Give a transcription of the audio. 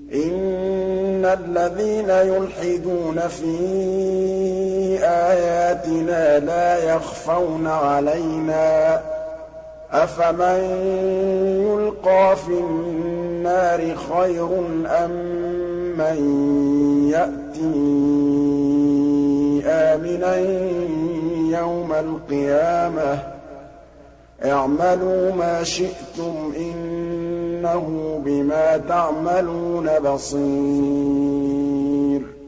إِنَّ الَّذِينَ يُلْحِدُونَ فِي آيَاتِنَا لَا يَخْفَوْنَ عَلَيْنَا ۗ أَفَمَن يُلْقَىٰ فِي النَّارِ خَيْرٌ أَم مَّن يَأْتِي آمِنًا يَوْمَ الْقِيَامَةِ ۚ اعْمَلُوا مَا شِئْتُمْ إِنَّهُ بِمَا تَعْمَلُونَ بَصِيرٌ